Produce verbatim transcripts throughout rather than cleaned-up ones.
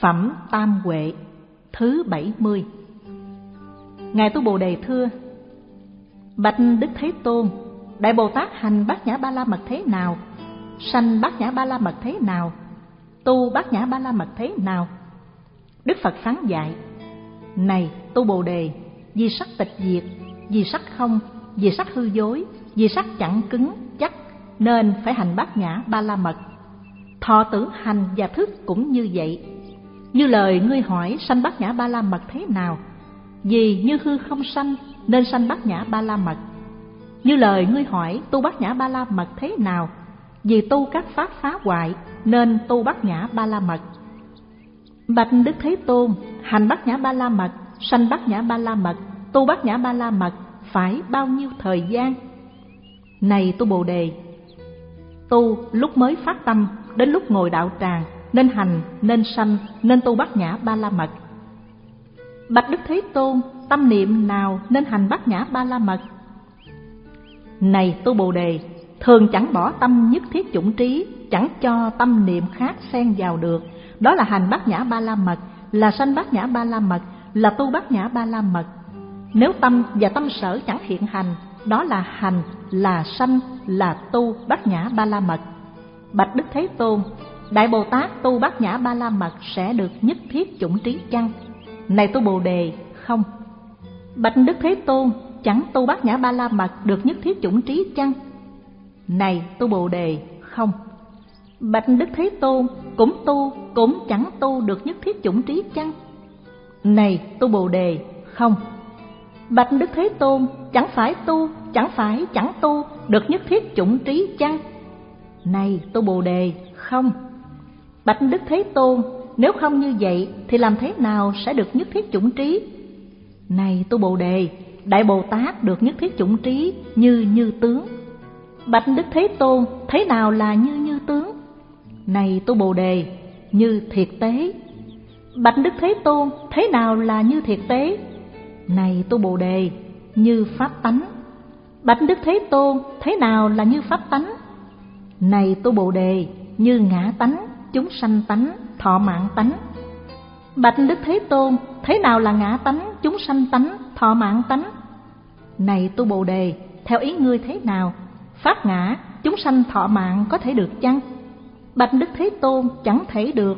Phẩm Tam Huệ thứ bảy mươi. Ngài Tu Bồ Đề thưa: Bạch Đức Thế Tôn, Đại Bồ Tát hành Bát Nhã Ba La Mật thế nào? Sanh Bát Nhã Ba La Mật thế nào? Tu Bát Nhã Ba La Mật thế nào? Đức Phật phán dạy: Này Tu Bồ Đề, vì sắc tịch diệt, vì sắc không, vì sắc hư dối, vì sắc chẳng cứng chắc, nên phải hành Bát Nhã Ba La Mật. Thọ tưởng hành và thức cũng như vậy. Như lời ngươi hỏi sanh Bát Nhã Ba La Mật thế nào? Vì như hư không sanh nên sanh Bát Nhã Ba La Mật. Như lời ngươi hỏi tu Bát Nhã Ba La Mật thế nào? Vì tu các pháp phá hoại nên tu Bát Nhã Ba La Mật. Bạch Đức Thế Tôn, hành Bát Nhã Ba La Mật, sanh Bát Nhã Ba La Mật, tu Bát Nhã Ba La Mật phải bao nhiêu thời gian? Này Tu Bồ Đề, tu lúc mới phát tâm đến lúc ngồi đạo tràng nên hành, nên sanh, nên tu Bát Nhã Ba La Mật. Bạch Đức Thế Tôn, tâm niệm nào nên hành Bát Nhã Ba La Mật? Này Tu Bồ Đề, thường chẳng bỏ tâm nhất thiết chủng trí, chẳng cho tâm niệm khác xen vào được, đó là hành Bát Nhã Ba La Mật, là sanh Bát Nhã Ba La Mật, là tu Bát Nhã Ba La Mật. Nếu tâm và tâm sở chẳng hiện hành, đó là hành, là sanh, là tu Bát Nhã Ba La Mật. Bạch Đức Thế Tôn, Đại Bồ Tát tu Bát Nhã Ba La Mật sẽ được nhất thiết chủng trí chăng? Này Tu Bồ Đề, không. Bạch Đức Thế Tôn, chẳng tu Bát Nhã Ba La Mật được nhất thiết chủng trí chăng? Này Tu Bồ Đề, không. Bạch Đức Thế Tôn, cũng tu cũng chẳng tu được nhất thiết chủng trí chăng? Này Tu Bồ Đề, không. Bạch Đức Thế Tôn, chẳng phải tu, chẳng phải chẳng tu được nhất thiết chủng trí chăng? Này Tu Bồ Đề, không. Bạch Đức Thế Tôn, nếu không như vậy thì làm thế nào sẽ được nhất thiết chủng trí? Này Tu Bồ Đề, Đại Bồ Tát được nhất thiết chủng trí như như tướng. Bạch Đức Thế Tôn, thế nào là như như tướng? Này Tu Bồ Đề, như thiệt tế. Bạch Đức Thế Tôn, thế nào là như thiệt tế? Này Tu Bồ Đề, như pháp tánh. Bạch Đức Thế Tôn, thế nào là như pháp tánh? Này Tu Bồ Đề, như ngã tánh, chúng sanh tánh, thọ mạng tánh. Bạch Đức Thế Tôn, thế nào là ngã tánh, chúng sanh tánh, thọ mạng tánh? Này Tu Bồ Đề, theo ý ngươi thế nào? Pháp ngã, chúng sanh thọ mạng có thể được chăng? Bạch Đức Thế Tôn, chẳng thể được.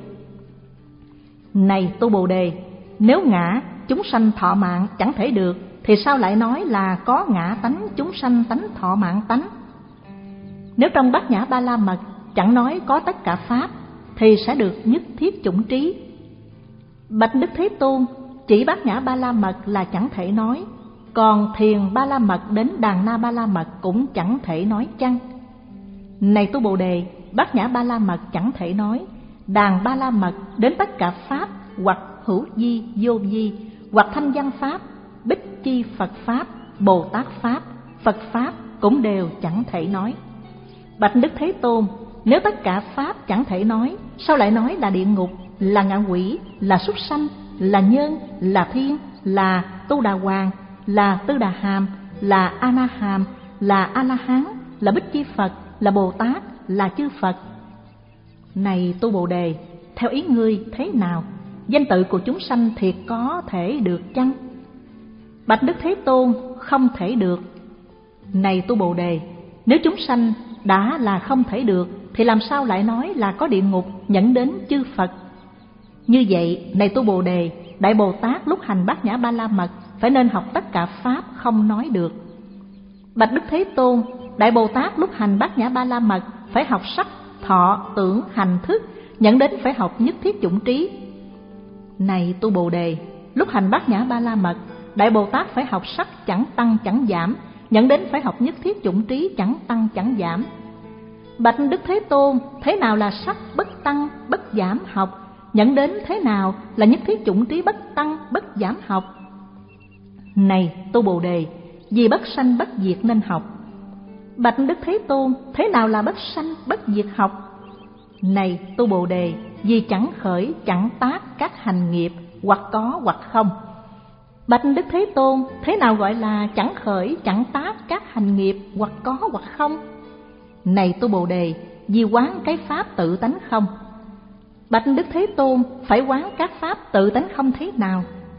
Này Tu Bồ Đề, nếu ngã, chúng sanh thọ mạng chẳng thể được, thì sao lại nói là có ngã tánh, chúng sanh tánh, thọ mạng tánh? Nếu trong Bát Nhã Ba La Mật chẳng nói có tất cả pháp, thì sẽ được nhất thiết chủng trí. Bạch Đức Thế Tôn, chỉ Bát Nhã Ba La Mật là chẳng thể nói, còn Thiền Ba La Mật đến Đàn Na Ba La Mật cũng chẳng thể nói chăng? Này Tu Bồ Đề, Bát Nhã Ba La Mật chẳng thể nói, Đàn Ba La Mật đến tất cả pháp, hoặc hữu vi, vô vi, hoặc thanh văn pháp, bích chi Phật pháp, Bồ Tát pháp, Phật pháp cũng đều chẳng thể nói. Bạch Đức Thế Tôn, nếu tất cả pháp chẳng thể nói, sao lại nói là địa ngục, là ngạ quỷ, là súc sanh, là nhân, là thiên, là Tu Đà Hoàng, là Tư Đà Hàm, là A Na Hàm, là A La Hán, là bích chi Phật, là Bồ Tát, là chư Phật? Này Tu Bồ Đề, theo ý ngươi thế nào? Danh tự của chúng sanh thiệt có thể được chăng? Bạch Đức Thế Tôn, không thể được. Này Tu Bồ Đề, nếu chúng sanh đã là không thể được, thì làm sao lại nói là có địa ngục dẫn đến chư Phật? Như vậy, này Tu Bồ Đề, Đại Bồ Tát lúc hành Bát Nhã Ba La Mật phải nên học tất cả pháp không nói được. Bạch Đức Thế Tôn, Đại Bồ Tát lúc hành Bát Nhã Ba La Mật phải học sắc, thọ, tưởng, hành, thức, dẫn đến phải học nhất thiết chủng trí. Này Tu Bồ Đề, lúc hành Bát Nhã Ba La Mật, Đại Bồ Tát phải học sắc chẳng tăng chẳng giảm, dẫn đến phải học nhất thiết chủng trí chẳng tăng chẳng giảm. Bạch Đức Thế Tôn, thế nào là sắc bất tăng bất giảm học, dẫn đến thế nào là nhất thiết chủng trí bất tăng bất giảm học? Này Tu Bồ Đề, vì bất sanh bất diệt nên học. Bạch Đức Thế Tôn, thế nào là bất sanh bất diệt học? Này Tu Bồ Đề, vì chẳng khởi chẳng tác các hành nghiệp, hoặc có hoặc không. Bạch Đức Thế Tôn, thế nào gọi là chẳng khởi chẳng tác các hành nghiệp, hoặc có hoặc không? Này Tu Bồ Đề, vì quán cái pháp tự tánh không. Bạch Đức Thế Tôn, phải quán các pháp tự tánh không thế nào?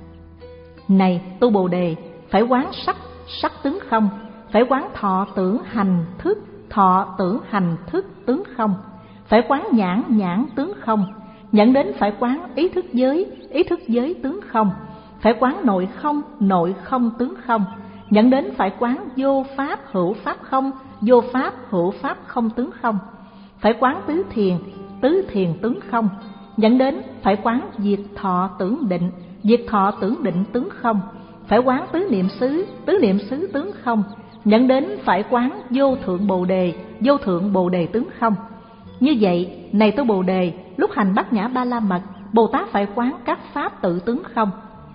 Này tu Bồ Đề, phải quán sắc, sắc tướng không. Phải quán thọ tưởng hành thức, thọ tưởng hành thức tướng không. Phải quán nhãn, nhãn tướng không. Nhận đến phải quán ý thức giới, ý thức giới tướng không. Phải quán nội không, nội không tướng không. Nhận đến phải quán vô pháp, hữu pháp không, vô pháp, hữu pháp không tướng không. Phải quán tứ thiền, tứ thiền tướng không. Nhận đến phải quán diệt thọ tưởng định, diệt thọ tưởng định tướng không. Phải quán tứ niệm xứ, tứ niệm xứ tướng không. Nhận đến phải quán vô thượng Bồ Đề, vô thượng Bồ Đề tướng không. Như vậy, này tu Bồ Đề, lúc hành Bát Nhã Ba La Mật, Bồ Tát phải quán các pháp tự tướng không.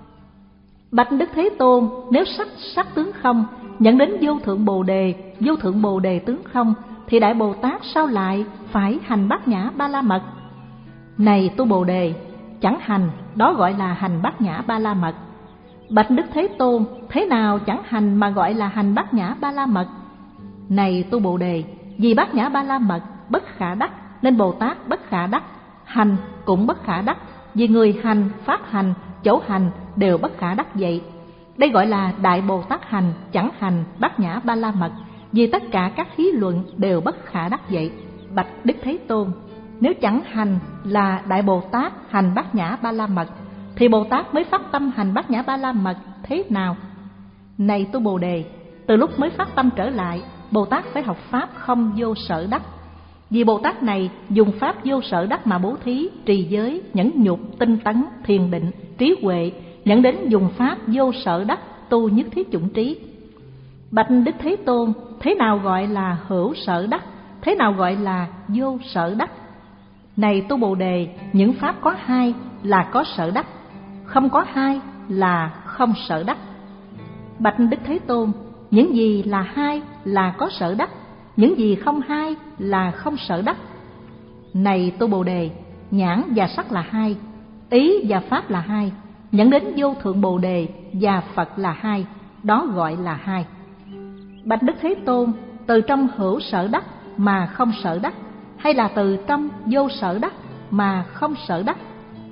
Bạch Đức Thế Tôn, nếu sắc, sắc tướng không, nhận đến vô thượng Bồ Đề, vô thượng Bồ Đề tướng không, thì Đại Bồ Tát sao lại phải hành Bát Nhã Ba La Mật? Này tu Bồ Đề, chẳng hành, đó gọi là hành Bát Nhã Ba La Mật. Bạch Đức Thế Tôn, thế nào chẳng hành mà gọi là hành Bát Nhã Ba La Mật? Này tu Bồ Đề, vì Bát Nhã Ba La Mật bất khả đắc, nên Bồ Tát bất khả đắc, hành cũng bất khả đắc. Vì người hành, pháp hành, chỗ hành đều bất khả đắc vậy. Đây gọi là Đại Bồ Tát hành, chẳng hành Bát Nhã Ba La Mật, vì tất cả các thí luận đều bất khả đắc vậy. Bạch Đức Thế Tôn, nếu chẳng hành là Đại Bồ Tát hành Bát Nhã Ba La Mật, thì Bồ Tát mới phát tâm hành Bát Nhã Ba La Mật thế nào? Này tu Bồ Đề, từ lúc mới phát tâm trở lại, Bồ Tát phải học pháp không vô sở đắc. Vì Bồ Tát này dùng pháp vô sở đắc mà bố thí, trì giới, nhẫn nhục, tinh tấn, thiền định, trí huệ, dẫn đến dùng pháp vô sở đắc tu nhất thiết chủng trí. Bạch Đức Thế Tôn, thế nào gọi là hữu sở đắc? Thế nào gọi là vô sở đắc? Này tu Bồ Đề, những pháp có hai là có sở đắc, không có hai là không sở đắc. Bạch Đức Thế Tôn, những gì là hai là có sở đắc, những gì không hai là không sở đắc. Này tu Bồ Đề, nhãn và sắc là hai, ý và pháp là hai, dẫn đến vô thượng Bồ Đề và Phật là hai, đó gọi là hai. Bạch Đức Thế Tôn, từ trong hữu sở đắc mà không sở đắc, hay là từ trong vô sở đắc mà không sở đắc?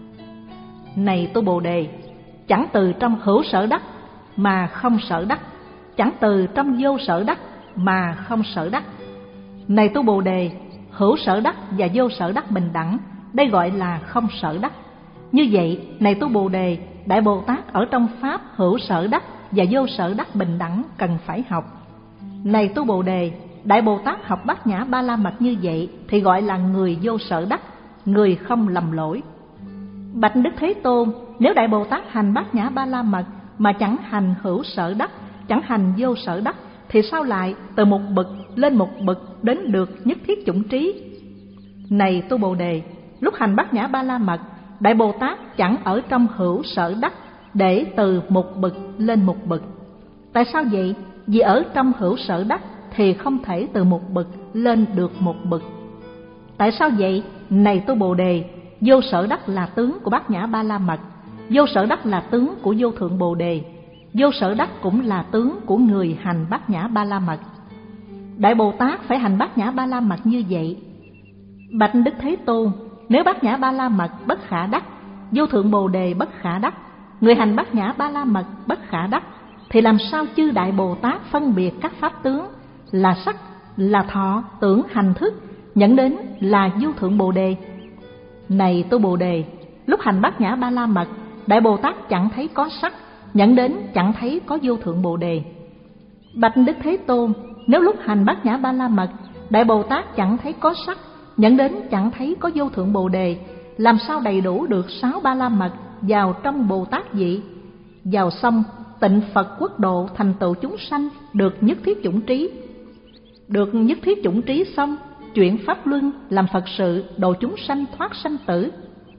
Này tu Bồ Đề, chẳng từ trong hữu sở đắc mà không sở đắc, chẳng từ trong vô sở đắc mà không sở đắc. Này tu Bồ Đề, hữu sở đắc và vô sở đắc bình đẳng, đây gọi là không sở đắc. Như vậy, này tu Bồ Đề, Đại Bồ Tát ở trong pháp hữu sở đắc và vô sở đắc bình đẳng cần phải học. Này tu Bồ Đề, Đại Bồ Tát học Bát Nhã Ba La Mật như vậy thì gọi là người vô sở đắc, người không lầm lỗi. Bạch Đức Thế Tôn, nếu Đại Bồ Tát hành Bát Nhã Ba La Mật mà chẳng hành hữu sở đắc, chẳng hành vô sở đắc, thì sao lại từ một bậc lên một bậc đến được nhất thiết chủng trí? Này tu Bồ Đề, lúc hành Bát Nhã Ba La Mật, Đại Bồ Tát chẳng ở trong hữu sở đắc để từ một bậc lên một bậc. Tại sao vậy? Vì ở trong hữu sở đắc thì không thể từ một bậc lên được một bậc. Tại sao vậy? Này tu Bồ Đề, vô sở đắc là tướng của Bát Nhã Ba La Mật, vô sở đắc là tướng của vô thượng Bồ Đề, vô sở đắc cũng là tướng của người hành Bát Nhã Ba La Mật. Đại Bồ Tát phải hành Bát Nhã Ba La Mật như vậy. Bạch Đức Thế Tôn, nếu Bát Nhã Ba La Mật bất khả đắc, vô thượng Bồ Đề bất khả đắc, người hành Bát Nhã Ba La Mật bất khả đắc, thì làm sao chư Đại Bồ Tát phân biệt các pháp tướng là sắc, là thọ, tưởng, hành, thức, dẫn đến là vô thượng Bồ Đề? Này tu Bồ Đề, lúc hành Bát Nhã Ba La Mật, Đại Bồ Tát chẳng thấy có sắc, dẫn đến chẳng thấy có vô thượng Bồ Đề. Bạch Đức Thế Tôn, nếu lúc hành Bát Nhã Ba La Mật, Đại Bồ Tát chẳng thấy có sắc, dẫn đến chẳng thấy có vô thượng Bồ Đề, làm sao đầy đủ được sáu Ba La Mật vào trong Bồ Tát vị? Vào xong tịnh Phật quốc độ thành tựu chúng sanh được nhất thiết chủng trí. Được nhất thiết chủng trí xong, chuyển pháp luân làm Phật sự độ chúng sanh thoát sanh tử.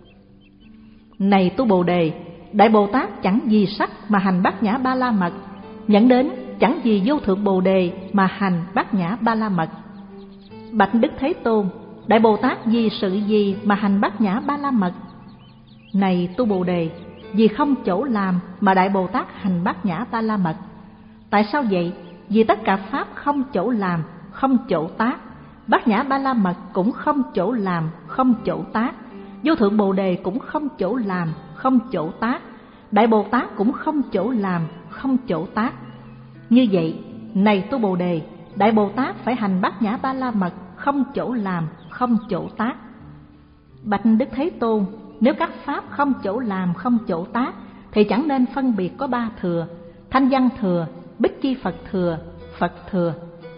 Này tu Bồ Đề, Đại Bồ Tát chẳng vì sắc mà hành Bát Nhã Ba La Mật, dẫn đến chẳng vì vô thượng Bồ Đề mà hành Bát Nhã Ba La Mật. Bạch Đức Thế Tôn, Đại Bồ Tát vì sự gì mà hành Bát Nhã Ba La Mật? Này tu Bồ Đề, vì không chỗ làm mà Đại Bồ Tát hành Bát Nhã Ba La Mật. Tại sao vậy? Vì tất cả pháp không chỗ làm, không chỗ tác. Bát Nhã Ba La Mật cũng không chỗ làm, không chỗ tác. vô thượng Bồ Đề cũng không chỗ làm, không chỗ tác. Đại Bồ Tát cũng không chỗ làm, không chỗ tác. Như vậy, này tu Bồ Đề, Đại Bồ Tát phải hành Bát Nhã Ba La Mật, không chỗ làm, không chỗ tác. Bạch Đức Thế Tôn, nếu các pháp không chỗ làm, không chỗ tác, thì chẳng nên phân biệt có ba thừa: Thanh Văn Thừa, Bích Chi Phật Thừa, Phật Thừa.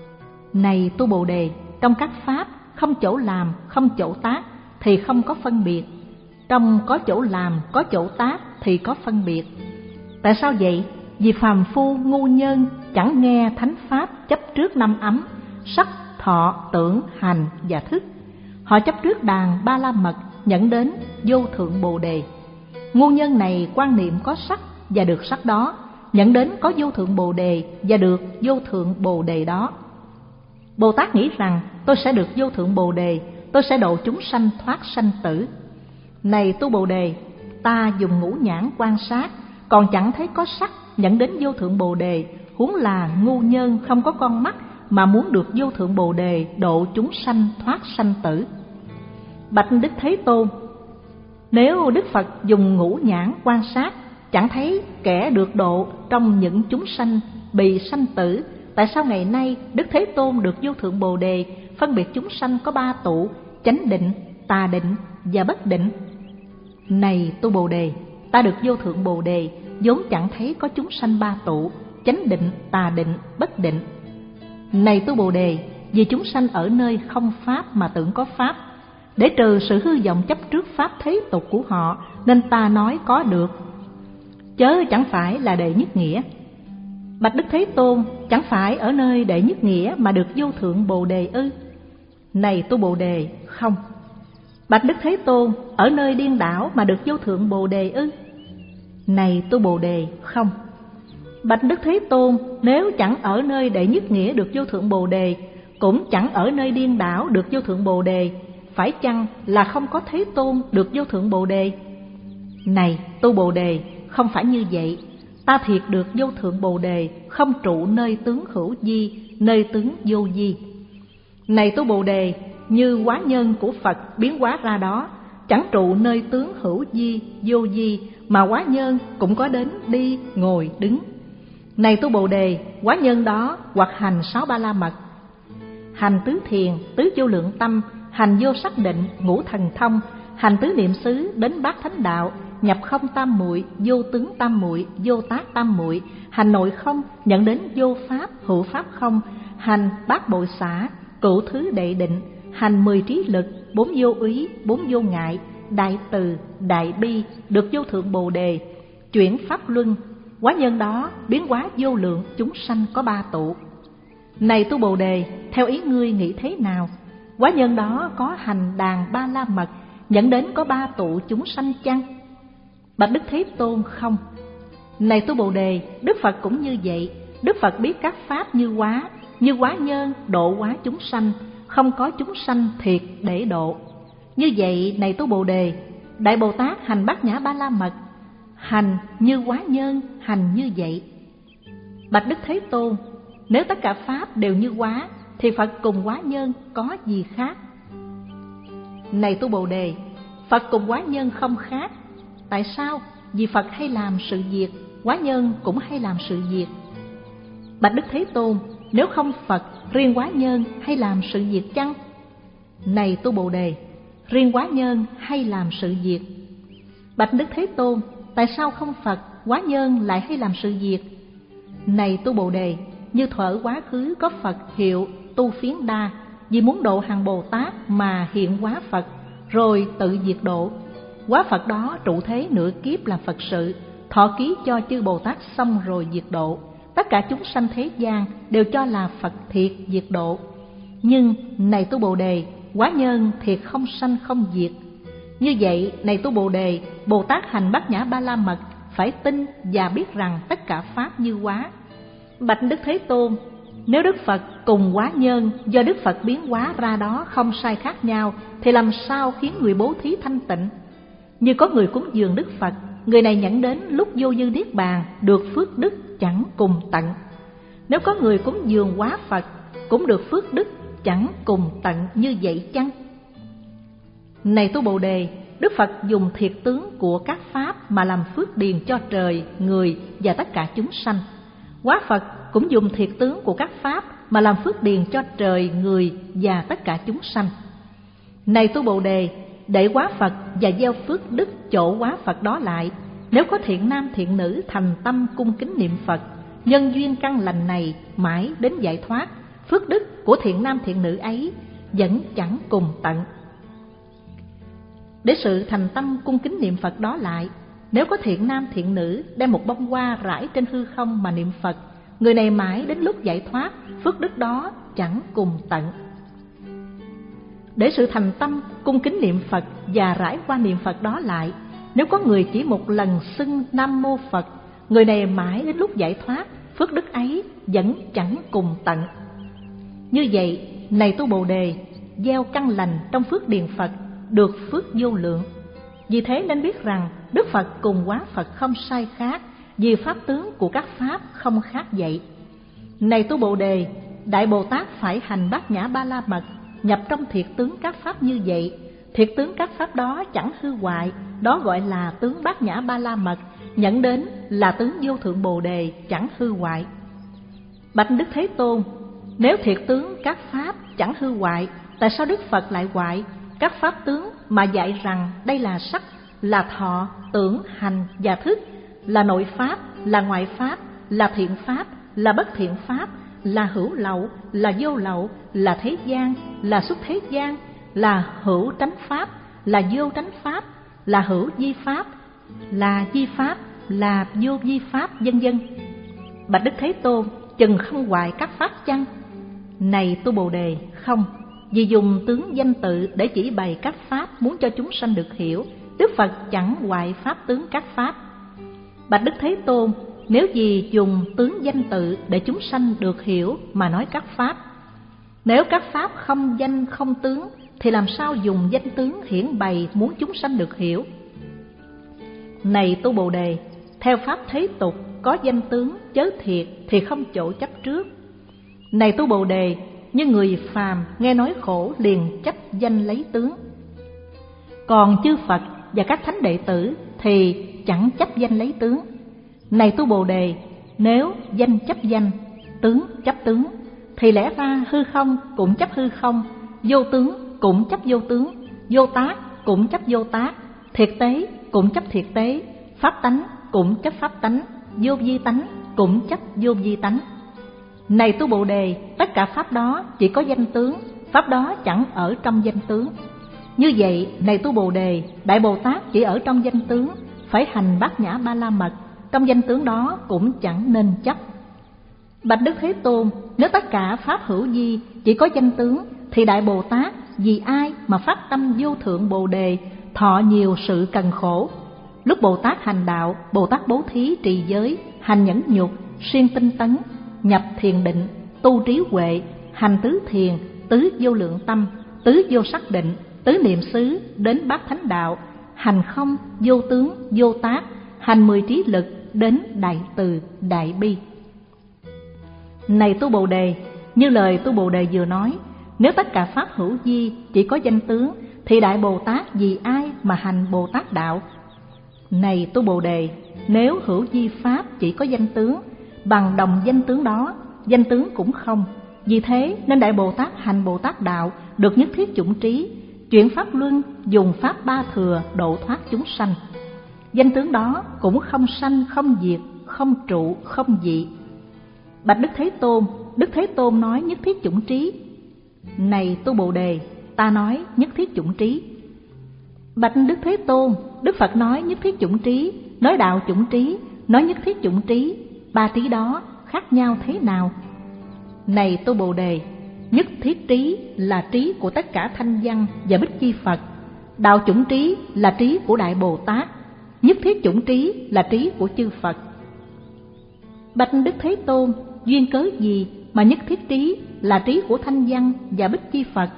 Này tu Bồ Đề, trong các pháp không chỗ làm, không chỗ tác thì không có phân biệt. Trong có chỗ làm, có chỗ tác thì có phân biệt. Tại sao vậy? Vì phàm phu ngu nhân chẳng nghe thánh pháp chấp trước năm ấm: sắc, thọ, tưởng, hành và thức. Họ chấp trước đàn Ba La Mật dẫn đến vô thượng Bồ Đề. Ngu nhân này quan niệm có sắc và được sắc đó, dẫn đến có vô thượng Bồ Đề và được vô thượng Bồ Đề đó. Bồ Tát nghĩ rằng tôi sẽ được vô thượng Bồ Đề, tôi sẽ độ chúng sanh thoát sanh tử. Này tu Bồ Đề, ta dùng ngũ nhãn quan sát, còn chẳng thấy có sắc dẫn đến vô thượng Bồ Đề, huống là ngu nhân không có con mắt mà muốn được vô thượng Bồ Đề độ chúng sanh thoát sanh tử. Bạch Đức Thế Tôn, nếu Đức Phật dùng ngũ nhãn quan sát chẳng thấy kẻ được độ trong những chúng sanh bị sanh tử, tại sao ngày nay Đức Thế Tôn được vô thượng Bồ Đề phân biệt chúng sanh có ba tụ: chánh định, tà định và bất định? Này tu Bồ Đề, ta được vô thượng Bồ Đề vốn chẳng thấy có chúng sanh ba tụ: chánh định, tà định, bất định. Này tu Bồ Đề, vì chúng sanh ở nơi không pháp mà tưởng có pháp, để trừ sự hư vọng chấp trước pháp thế tục của họ, nên ta nói có được, chớ chẳng phải là đệ nhất nghĩa. Bạch Đức Thế Tôn, chẳng phải ở nơi đệ nhất nghĩa mà được vô thượng Bồ Đề ư? Này tu Bồ Đề, không. Bạch Đức Thế Tôn, ở nơi điên đảo mà được vô thượng Bồ Đề ư? Này tu Bồ Đề, không. Bạch Đức Thế Tôn, nếu chẳng ở nơi đệ nhất nghĩa được vô thượng Bồ Đề, cũng chẳng ở nơi điên đảo được vô thượng Bồ Đề, phải chăng là không có Thế Tôn được vô thượng Bồ Đề? Này tu Bồ Đề, không phải như vậy. Ta thiệt được vô thượng Bồ Đề, không trụ nơi tướng hữu vi, nơi tướng vô vi. Này tu Bồ Đề, như hóa nhân của Phật biến hóa ra đó, chẳng trụ nơi tướng hữu vi, vô vi, mà hóa nhân cũng có đến đi, ngồi, đứng. Này tu Bồ Đề, hóa nhân đó hoặc hành sáu Ba La Mật, hành tứ thiền, tứ vô lượng tâm, hành vô sắc định, ngũ thần thông, hành tứ niệm xứ đến bát thánh đạo, nhập không tam muội, vô tướng tam muội, vô tác tam muội, hành nội không nhận đến vô pháp, hữu pháp không, hành bát bội xả, cửu thứ đệ định, hành mười trí lực, bốn vô úy, bốn vô ngại, đại từ, đại bi, được vô thượng Bồ Đề, chuyển pháp luân. Hóa nhân đó biến hóa vô lượng chúng sanh có ba tụ. Này tu Bồ Đề, theo ý ngươi nghĩ thế nào? Hóa nhân đó có hành đàn Ba La Mật dẫn đến có ba tụ chúng sanh chăng? Bạch Đức Thế Tôn, không. Này tu Bồ Đề, Đức Phật cũng như vậy. Đức Phật biết các pháp như hóa, như hóa nhân độ hóa chúng sanh, không có chúng sanh thiệt để độ. Như vậy, này tu Bồ Đề, Đại Bồ Tát hành Bát Nhã Ba La Mật, hành như hóa nhân hành như vậy. Bạch Đức Thế Tôn, nếu tất cả pháp đều như hóa, thì Phật cùng hóa nhân có gì khác? Này tu Bồ Đề, Phật cùng hóa nhân không khác. Tại sao? Vì Phật hay làm sự việc, hóa nhân cũng hay làm sự việc. Bạch Đức Thế Tôn, nếu không Phật, riêng hóa nhân hay làm sự việc chăng? Này tu Bồ Đề, riêng hóa nhân hay làm sự việc. Bạch Đức Thế Tôn, tại sao không Phật, hóa nhân lại hay làm sự việc? Này tu Bồ Đề, như thuở quá khứ có Phật hiệu Tu Phiến Đa, vì muốn độ hàng Bồ Tát mà hiện hóa Phật, rồi tự diệt độ. Hóa Phật đó trụ thế nửa kiếp làm Phật sự, thọ ký cho chư Bồ Tát xong rồi diệt độ. Tất cả chúng sanh thế gian đều cho là Phật thiệt diệt độ. Nhưng này tu Bồ Đề, hóa nhân thiệt không sanh không diệt. Như vậy, này tu Bồ Đề, Bồ Tát hành Bát Nhã Ba La Mật phải tin và biết rằng tất cả pháp như hóa. Bạch Đức Thế Tôn, nếu Đức Phật cùng hóa nhân do Đức Phật biến hóa ra đó không sai khác nhau, thì làm sao khiến người bố thí thanh tịnh? Như có người cúng dường Đức Phật, người này nhận đến lúc vô dư niết bàn được phước đức chẳng cùng tận. Nếu có người cúng dường hóa Phật cũng được phước đức chẳng cùng tận như vậy chăng? Này tu Bồ Đề, Đức Phật dùng thiệt tướng của các pháp mà làm phước điền cho trời, người và tất cả chúng sanh. Hóa Phật cũng dùng thiệt tướng của các pháp mà làm phước điền cho trời, người và tất cả chúng sanh. Này tu Bồ Đề, để hóa Phật và gieo phước đức chỗ hóa Phật đó lại, nếu có thiện nam thiện nữ thành tâm cung kính niệm Phật, nhân duyên căn lành này mãi đến giải thoát, phước đức của thiện nam thiện nữ ấy vẫn chẳng cùng tận. Để sự thành tâm cung kính niệm Phật đó lại, nếu có thiện nam thiện nữ đem một bông hoa rải trên hư không mà niệm Phật, người này mãi đến lúc giải thoát, phước đức đó chẳng cùng tận. Để sự thành tâm cung kính niệm Phật và rải hoa niệm Phật đó lại, nếu có người chỉ một lần xưng Nam Mô Phật, người này mãi đến lúc giải thoát, phước đức ấy vẫn chẳng cùng tận. Như vậy, này tu Bồ Đề, gieo căn lành trong phước điền Phật được phước vô lượng. Vì thế nên biết rằng Đức Phật cùng hóa Phật không sai khác, vì pháp tướng của các pháp không khác vậy. Này tu Bồ Đề, Đại Bồ Tát phải hành Bát Nhã Ba La Mật, nhập trong thiệt tướng các pháp như vậy. Thiệt tướng các pháp đó chẳng hư hoại, đó gọi là tướng Bát Nhã Ba La Mật, nhận đến là tướng Vô Thượng Bồ Đề chẳng hư hoại. Bạch Đức Thế Tôn, nếu thiệt tướng các pháp chẳng hư hoại, tại sao Đức Phật lại hoại các pháp tướng mà dạy rằng đây là sắc, là thọ, tưởng, hành và thức, là nội pháp, là ngoại pháp, là thiện pháp, là bất thiện pháp, là hữu lậu, là vô lậu, là thế gian, là xuất thế gian, là hữu tránh pháp, là vô tránh pháp, là hữu vi pháp, là vi pháp, là vô vi pháp, vân vân. Bạch Đức Thế Tôn, chừng không hoại các pháp chăng? Này tu Bồ Đề, không. Vì dùng tướng danh tự để chỉ bày các pháp muốn cho chúng sanh được hiểu, Đức Phật chẳng hoại pháp tướng các pháp. Bạch Đức Thế Tôn, nếu vì dùng tướng danh tự để chúng sanh được hiểu mà nói các pháp, nếu các pháp không danh không tướng, thì làm sao dùng danh tướng hiển bày muốn chúng sanh được hiểu? Này tu Bồ Đề, theo pháp thế tục có danh tướng chớ thiệt thì không chỗ chấp trước. Này tu Bồ Đề, như người phàm nghe nói khổ liền chấp danh lấy tướng, còn chư Phật và các thánh đệ tử thì chẳng chấp danh lấy tướng. Này tu Bồ Đề, nếu danh chấp danh, tướng chấp tướng, thì lẽ ra hư không cũng chấp hư không, vô tướng cũng chấp vô tướng, vô tác cũng chấp vô tác, thiệt tế cũng chấp thiệt tế, pháp tánh cũng chấp pháp tánh, vô vi tánh cũng chấp vô vi tánh. Này tu Bồ Đề, tất cả pháp đó chỉ có danh tướng, pháp đó chẳng ở trong danh tướng. Như vậy, này tu Bồ Đề, Đại Bồ Tát chỉ ở trong danh tướng, phải hành Bát Nhã Ba La Mật, trong danh tướng đó cũng chẳng nên chấp. Bạch Đức Thế Tôn, nếu tất cả pháp hữu vi chỉ có danh tướng, thì Đại Bồ Tát vì ai mà phát tâm vô thượng Bồ Đề, thọ nhiều sự cần khổ? Lúc Bồ Tát hành đạo, Bồ Tát bố thí trì giới, hành nhẫn nhục, siêng tinh tấn, nhập thiền định, tu trí huệ, hành tứ thiền, tứ vô lượng tâm, tứ vô sắc định, tứ niệm xứ, đến bát thánh đạo, hành không, vô tướng, vô tác, hành mười trí lực, đến đại từ, đại bi. Này tu Bồ Đề, như lời tu Bồ Đề vừa nói, nếu tất cả pháp hữu vi chỉ có danh tướng, thì Đại Bồ Tát vì ai mà hành Bồ Tát đạo? Này tu Bồ Đề, nếu hữu vi pháp chỉ có danh tướng, bằng đồng danh tướng đó, danh tướng cũng không. Vì thế nên Đại Bồ Tát hành Bồ Tát đạo được nhất thiết chủng trí, chuyển pháp luân, dùng pháp ba thừa độ thoát chúng sanh. Danh tướng đó cũng không sanh, không diệt, không trụ, không dị. Bạch Đức Thế Tôn, Đức Thế Tôn nói nhất thiết chủng trí. Này tu Bồ Đề, ta nói nhất thiết chủng trí. Bạch Đức Thế Tôn, Đức Phật nói nhất thiết chủng trí, nói đạo chủng trí, nói nhất thiết chủng trí, ba trí đó khác nhau thế nào? Này tu Bồ Đề, nhất thiết trí là trí của tất cả thanh văn và bích chi Phật, đạo chủng trí là trí của Đại Bồ Tát, nhất thiết chủng trí là trí của chư Phật. Bạch Đức Thế Tôn, duyên cớ gì mà nhất thiết trí là trí của thanh văn và bích chi Phật?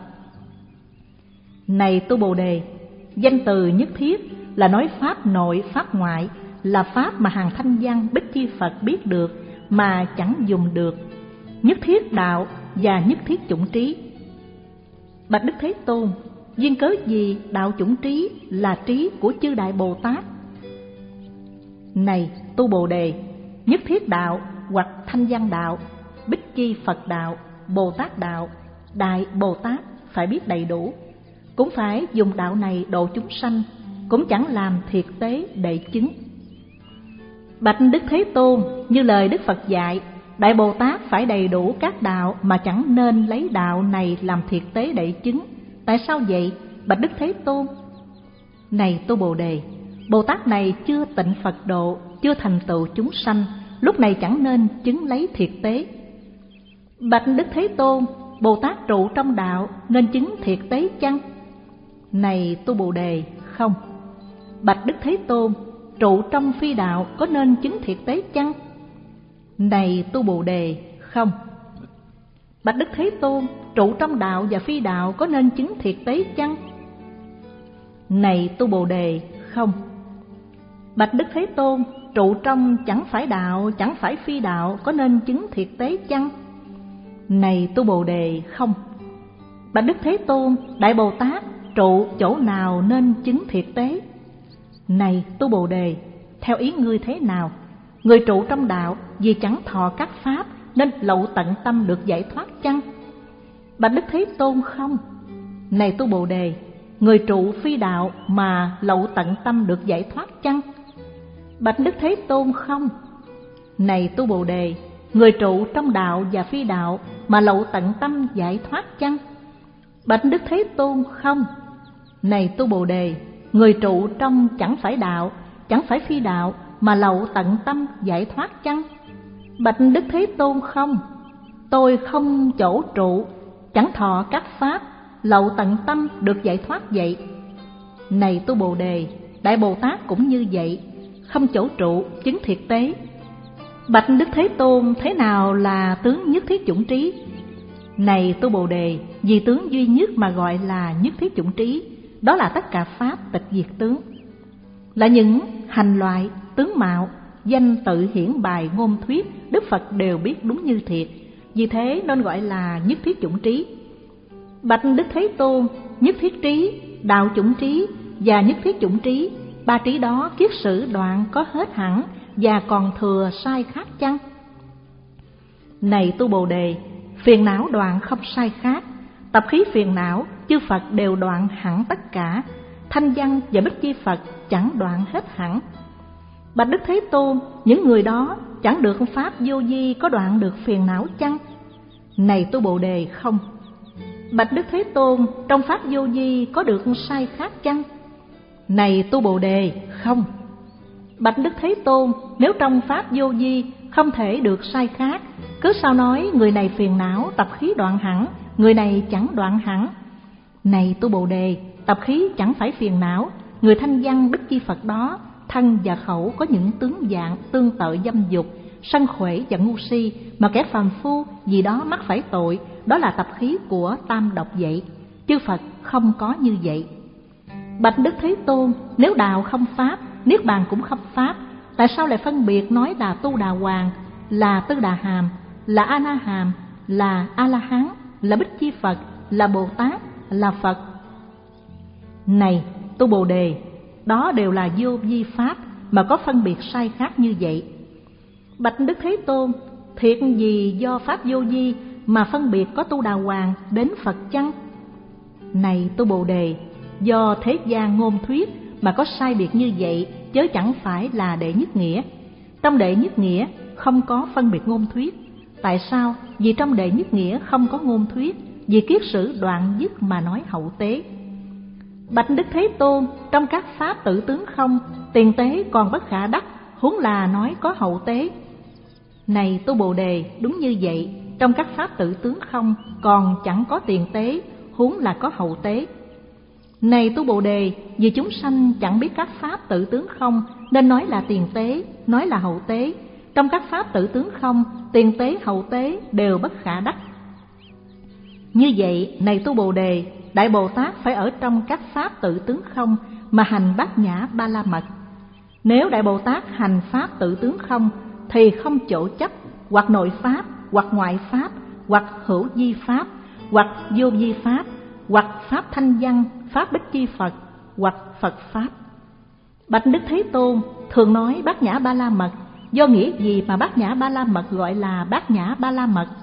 Này tu Bồ Đề, danh từ nhất thiết là nói pháp nội pháp ngoại, là pháp mà hàng thanh văn bích chi Phật biết được mà chẳng dùng được. Nhất thiết đạo và nhất thiết chủng trí. Bạch Đức Thế Tôn, duyên cớ gì đạo chủng trí là trí của chư Đại Bồ Tát? Này tu Bồ Đề, nhất thiết đạo hoặc thanh văn đạo, bích chi Phật đạo, Bồ Tát đạo, Đại Bồ Tát phải biết đầy đủ, cũng phải dùng đạo này độ chúng sanh, cũng chẳng làm thiệt tế để chứng. Bạch Đức Thế Tôn, như lời Đức Phật dạy, Đại Bồ Tát phải đầy đủ các đạo mà chẳng nên lấy đạo này làm thiệt tế để chứng. Tại sao vậy, bạch Đức Thế Tôn? Này tu Bồ Đề, Bồ Tát này chưa tịnh Phật độ, chưa thành tựu chúng sanh, lúc này chẳng nên chứng lấy thiệt tế. Bạch Đức Thế Tôn, Bồ Tát trụ trong đạo nên chứng thiệt tế chăng? Này tu Bồ Đề, không. Bạch Đức Thế Tôn, trụ trong phi đạo có nên chứng thiệt tế chăng? Này tu Bồ Đề, không. Bạch Đức Thế Tôn, trụ trong đạo và phi đạo có nên chứng thiệt tế chăng? Này tu Bồ Đề, không. Bạch Đức Thế Tôn, trụ trong chẳng phải đạo, chẳng phải phi đạo có nên chứng thiệt tế chăng? Này tu Bồ Đề, không. Bạch Đức Thế Tôn, Đại Bồ Tát trụ chỗ nào nên chứng thiệt tế? Này tu Bồ Đề, theo ý ngươi thế nào? Người trụ trong đạo vì chẳng thọ các pháp nên lậu tận tâm được giải thoát chăng? Bạch Đức Thế Tôn, không. Này tu Bồ Đề, người trụ phi đạo mà lậu tận tâm được giải thoát chăng? Bạch Đức Thế Tôn, không. Này tu Bồ Đề, người trụ trong đạo và phi đạo mà lậu tận tâm giải thoát chăng? Bạch Đức Thế Tôn, không. Này tu Bồ Đề, người trụ trong chẳng phải đạo, chẳng phải phi đạo mà lậu tận tâm giải thoát chăng? Bạch Đức Thế Tôn, không. Tôi không chỗ trụ, chẳng thọ các pháp, lậu tận tâm được giải thoát vậy. Này tu Bồ Đề, Đại Bồ Tát cũng như vậy, không chỗ trụ, chứng thiệt tế. Bạch Đức Thế Tôn, thế nào là tướng nhất thiết chủng trí? Này tu Bồ Đề, vì tướng duy nhất mà gọi là nhất thiết chủng trí, đó là tất cả pháp tịch diệt tướng, là những hành loại, tướng mạo, danh tự hiển bài ngôn thuyết, Đức Phật đều biết đúng như thiệt, vì thế nên gọi là nhất thiết chủng trí. Bạch Đức Thế Tôn, nhất thiết trí, đạo chủng trí và nhất thiết chủng trí, ba trí đó kiết sử đoạn có hết hẳn và còn thừa sai khác chăng? Này tu Bồ Đề, phiền não đoạn không sai khác, tập khí phiền não chư Phật đều đoạn hẳn tất cả, thanh văn và bích chi Phật chẳng đoạn hết hẳn. Bạch Đức Thế Tôn, những người đó chẳng được pháp vô vi có đoạn được phiền não chăng? Này tu Bồ Đề, không. Bạch Đức Thế Tôn, trong pháp vô vi có được sai khác chăng? Này tu Bồ Đề, không. Bạch Đức Thế Tôn, nếu trong pháp vô vi không thể được sai khác, cứ sao nói người này phiền não tập khí đoạn hẳn, người này chẳng đoạn hẳn? Này tu Bồ Đề, tập khí chẳng phải phiền não, người thanh văn bích chi Phật đó, thân và khẩu có những tướng dạng tương tự dâm dục, sân khuể và ngu si, mà kẻ phàm phu vì đó mắc phải tội, đó là tập khí của tam độc vậy. Chư Phật không có như vậy. Bạch Đức Thế Tôn, nếu đạo không pháp, niết bàn cũng không pháp, tại sao lại phân biệt nói là tu đà hoàng, là tư đà hàm, là a na hàm, là a la hán, là bích chi Phật, là Bồ Tát, là Phật? Này tu Bồ Đề, đó đều là vô vi pháp mà có phân biệt sai khác như vậy. Bạch Đức Thế Tôn, thiệt gì do pháp vô vi mà phân biệt có tu đà hoàng đến Phật chăng? Này tu Bồ Đề, do thế gian ngôn thuyết mà có sai biệt như vậy, chớ chẳng phải là đệ nhất nghĩa. Trong đệ nhất nghĩa không có phân biệt ngôn thuyết. Tại sao? Vì trong đệ nhất nghĩa không có ngôn thuyết, vì kiết sử đoạn dứt mà nói hậu tế. Bạch Đức Thế Tôn, trong các pháp tự tướng không, tiền tế còn bất khả đắc, huống là nói có hậu tế. Này tu Bồ Đề, đúng như vậy, trong các pháp tự tướng không còn chẳng có tiền tế, huống là có hậu tế. Này tu Bồ Đề, vì chúng sanh chẳng biết các pháp tự tướng không nên nói là tiền tế, nói là hậu tế. Trong các pháp tự tướng không, tiền tế hậu tế đều bất khả đắc. Như vậy, này tu Bồ Đề, Đại Bồ Tát phải ở trong các pháp tự tướng không mà hành bát nhã ba la mật. Nếu Đại Bồ Tát hành pháp tự tướng không thì không chỗ chấp, hoặc nội pháp, hoặc ngoại pháp, hoặc hữu vi pháp, hoặc vô vi pháp, hoặc pháp thanh văn, Pháp Bích Chi Phật hoặc Phật Pháp. Bạch Đức Thế Tôn, thường nói Bát Nhã Ba La Mật, do nghĩa gì mà Bát Nhã Ba La Mật gọi là Bát Nhã Ba La Mật?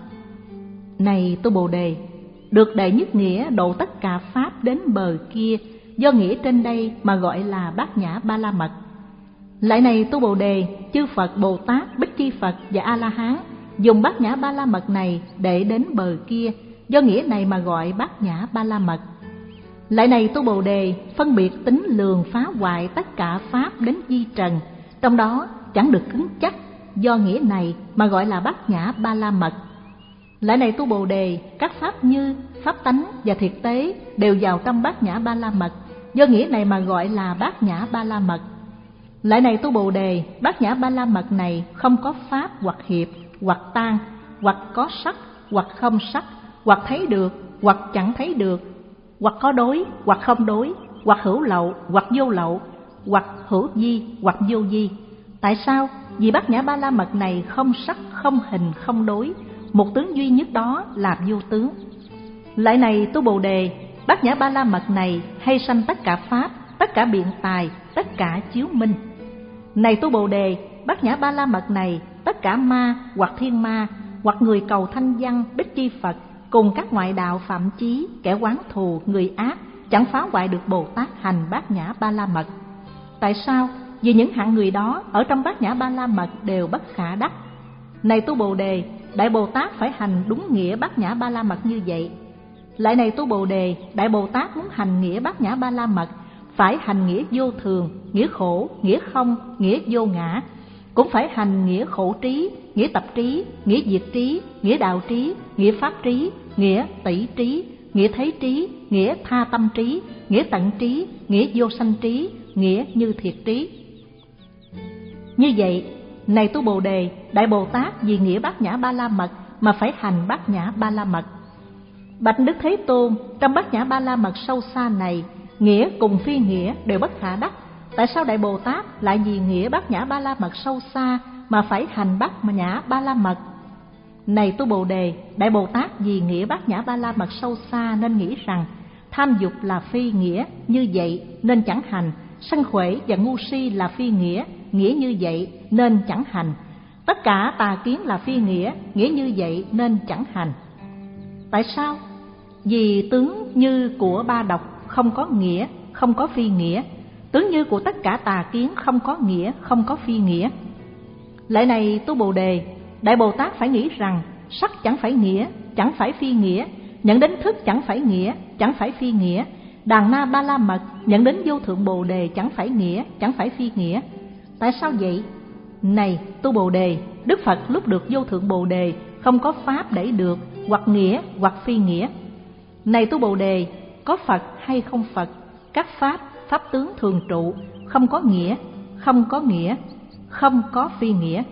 Này Tu Bồ Đề, được đệ nhất nghĩa độ tất cả Pháp đến bờ kia, do nghĩa trên đây mà gọi là Bát Nhã Ba La Mật. Lại này Tu Bồ Đề, chư Phật Bồ Tát, Bích Chi Phật và A-la-hán dùng Bát Nhã Ba La Mật này để đến bờ kia, do nghĩa này mà gọi Bát Nhã Ba La Mật. Lại này Tu Bồ Đề, phân biệt tính lường phá hoại tất cả Pháp đến di trần, trong đó chẳng được cứng chắc, do nghĩa này mà gọi là Bát Nhã Ba La Mật. Lại này Tu Bồ Đề, các Pháp như Pháp tánh và thiệt tế đều vào trong Bát Nhã Ba La Mật, do nghĩa này mà gọi là Bát Nhã Ba La Mật. Lại này Tu Bồ Đề, Bát Nhã Ba La Mật này không có Pháp hoặc hiệp, hoặc tan, hoặc có sắc, hoặc không sắc, hoặc thấy được, hoặc chẳng thấy được, hoặc có đối, hoặc không đối, hoặc hữu lậu, hoặc vô lậu, hoặc hữu di, hoặc vô di. Tại sao? Vì Bát Nhã Ba La Mật này không sắc, không hình, không đối, một tướng duy nhất đó là vô tướng. Lại này Tu Bồ Đề, Bát Nhã Ba La Mật này hay sanh tất cả Pháp, tất cả biện tài, tất cả chiếu minh. Này Tu Bồ Đề, Bát Nhã Ba La Mật này tất cả ma hoặc thiên ma, hoặc người cầu thanh văn, Bích Chi Phật cùng các ngoại đạo phạm chí, kẻ oán thù, người ác chẳng phá hoại được Bồ Tát hành Bát Nhã Ba La Mật. Tại sao? Vì những hạng người đó ở trong Bát Nhã Ba La Mật đều bất khả đắc. Này Tu Bồ Đề, Đại Bồ Tát phải hành đúng nghĩa Bát Nhã Ba La Mật như vậy. Lại này Tu Bồ Đề, Đại Bồ Tát muốn hành nghĩa Bát Nhã Ba La Mật phải hành nghĩa vô thường, nghĩa khổ, nghĩa không, nghĩa vô ngã, cũng phải hành nghĩa khổ trí, nghĩa tập trí, nghĩa diệt trí, nghĩa đạo trí, nghĩa pháp trí, nghĩa tỷ trí, nghĩa thấy trí, nghĩa tha tâm trí, nghĩa tận trí, nghĩa vô sanh trí, nghĩa như thiệt trí. Như vậy, này Tu Bồ Đề, Đại Bồ Tát vì nghĩa Bát Nhã Ba La Mật mà phải hành Bát Nhã Ba La Mật. Bạch Đức Thế Tôn, trong Bát Nhã Ba La Mật sâu xa này, nghĩa cùng phi nghĩa đều bất khả đắc. Tại sao Đại Bồ Tát lại vì nghĩa Bát Nhã Ba La Mật sâu xa mà phải hành Bát Nhã Ba La Mật? Này Tu Bồ Đề, Đại Bồ Tát vì nghĩa Bát Nhã Ba La Mật sâu xa nên nghĩ rằng tham dục là phi nghĩa, như vậy nên chẳng hành. Sân khỏe và ngu si là phi nghĩa, nghĩa như vậy nên chẳng hành. Tất cả tà kiến là phi nghĩa, nghĩa như vậy nên chẳng hành. Tại sao? Vì tướng như của ba độc không có nghĩa, không có phi nghĩa. Tướng như của tất cả tà kiến không có nghĩa, không có phi nghĩa. Lại này Tu Bồ Đề, Đại Bồ Tát phải nghĩ rằng sắc chẳng phải nghĩa, chẳng phải phi nghĩa, nhận đến thức chẳng phải nghĩa, chẳng phải phi nghĩa. Đàn na ba la mật nhận đến vô thượng Bồ Đề chẳng phải nghĩa, chẳng phải phi nghĩa. Tại sao vậy? Này Tu Bồ Đề, Đức Phật lúc được vô thượng Bồ Đề không có pháp để được, hoặc nghĩa hoặc phi nghĩa. Này Tu Bồ Đề, có Phật hay không Phật, các pháp, pháp tướng thường trụ, không có nghĩa, không có nghĩa, không có phi nghĩa.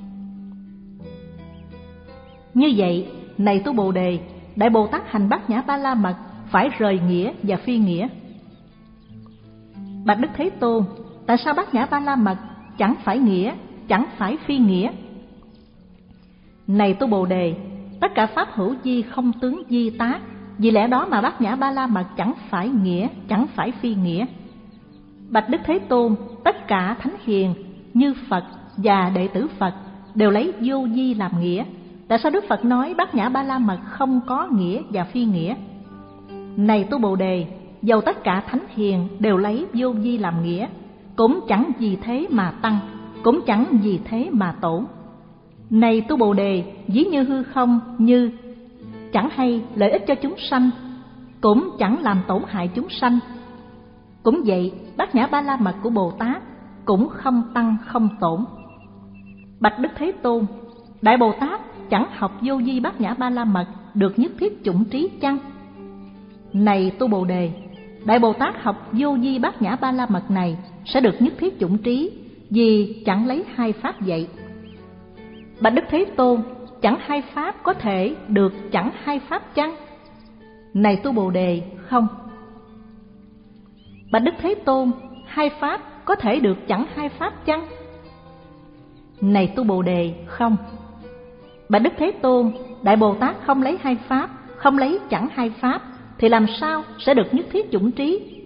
Như vậy, này Tu Bồ Đề, Đại Bồ Tát hành Bát Nhã Ba La Mật phải rời nghĩa và phi nghĩa. Bạch Đức Thế Tôn, tại sao Bát Nhã Ba La Mật chẳng phải nghĩa, chẳng phải phi nghĩa? Này Tu Bồ Đề, tất cả pháp hữu di không tướng di tác, vì lẽ đó mà Bát Nhã Ba La Mật chẳng phải nghĩa, chẳng phải phi nghĩa. Bạch Đức Thế Tôn, tất cả thánh hiền như Phật và đệ tử Phật đều lấy vô di làm nghĩa. Tại sao Đức Phật nói Bát Nhã Ba La Mật không có nghĩa và phi nghĩa? Này Tu Bồ Đề, dầu tất cả thánh hiền đều lấy vô di làm nghĩa, cũng chẳng vì thế mà tăng, cũng chẳng vì thế mà tổn. Này Tu Bồ Đề, ví như hư không, như chẳng hay lợi ích cho chúng sanh, cũng chẳng làm tổn hại chúng sanh. Cũng vậy, Bát Nhã Ba La Mật của Bồ Tát cũng không tăng không tổn. Bạch Đức Thế Tôn, Đại Bồ Tát chẳng học vô vi Bát Nhã Ba La Mật được nhất thiết chủng trí chăng? Này Tu Bồ Đề, Đại Bồ Tát học vô vi Bát Nhã Ba La Mật này sẽ được nhất thiết chủng trí, vì chẳng lấy hai pháp dạy. Bạch Đức Thế Tôn, chẳng hai pháp có thể được chẳng hai pháp chăng? Này Tu Bồ Đề, không. Bạch Đức Thế Tôn, hai pháp có thể được chẳng hai pháp chăng? Này Tu Bồ Đề, không. Bạch Đức Thế Tôn, Đại Bồ Tát không lấy hai pháp, không lấy chẳng hai pháp, thì làm sao sẽ được nhất thiết chủng trí?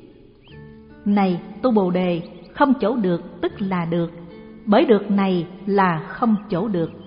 Này tu Bồ Đề, không chỗ được tức là được, bởi được này là không chỗ được.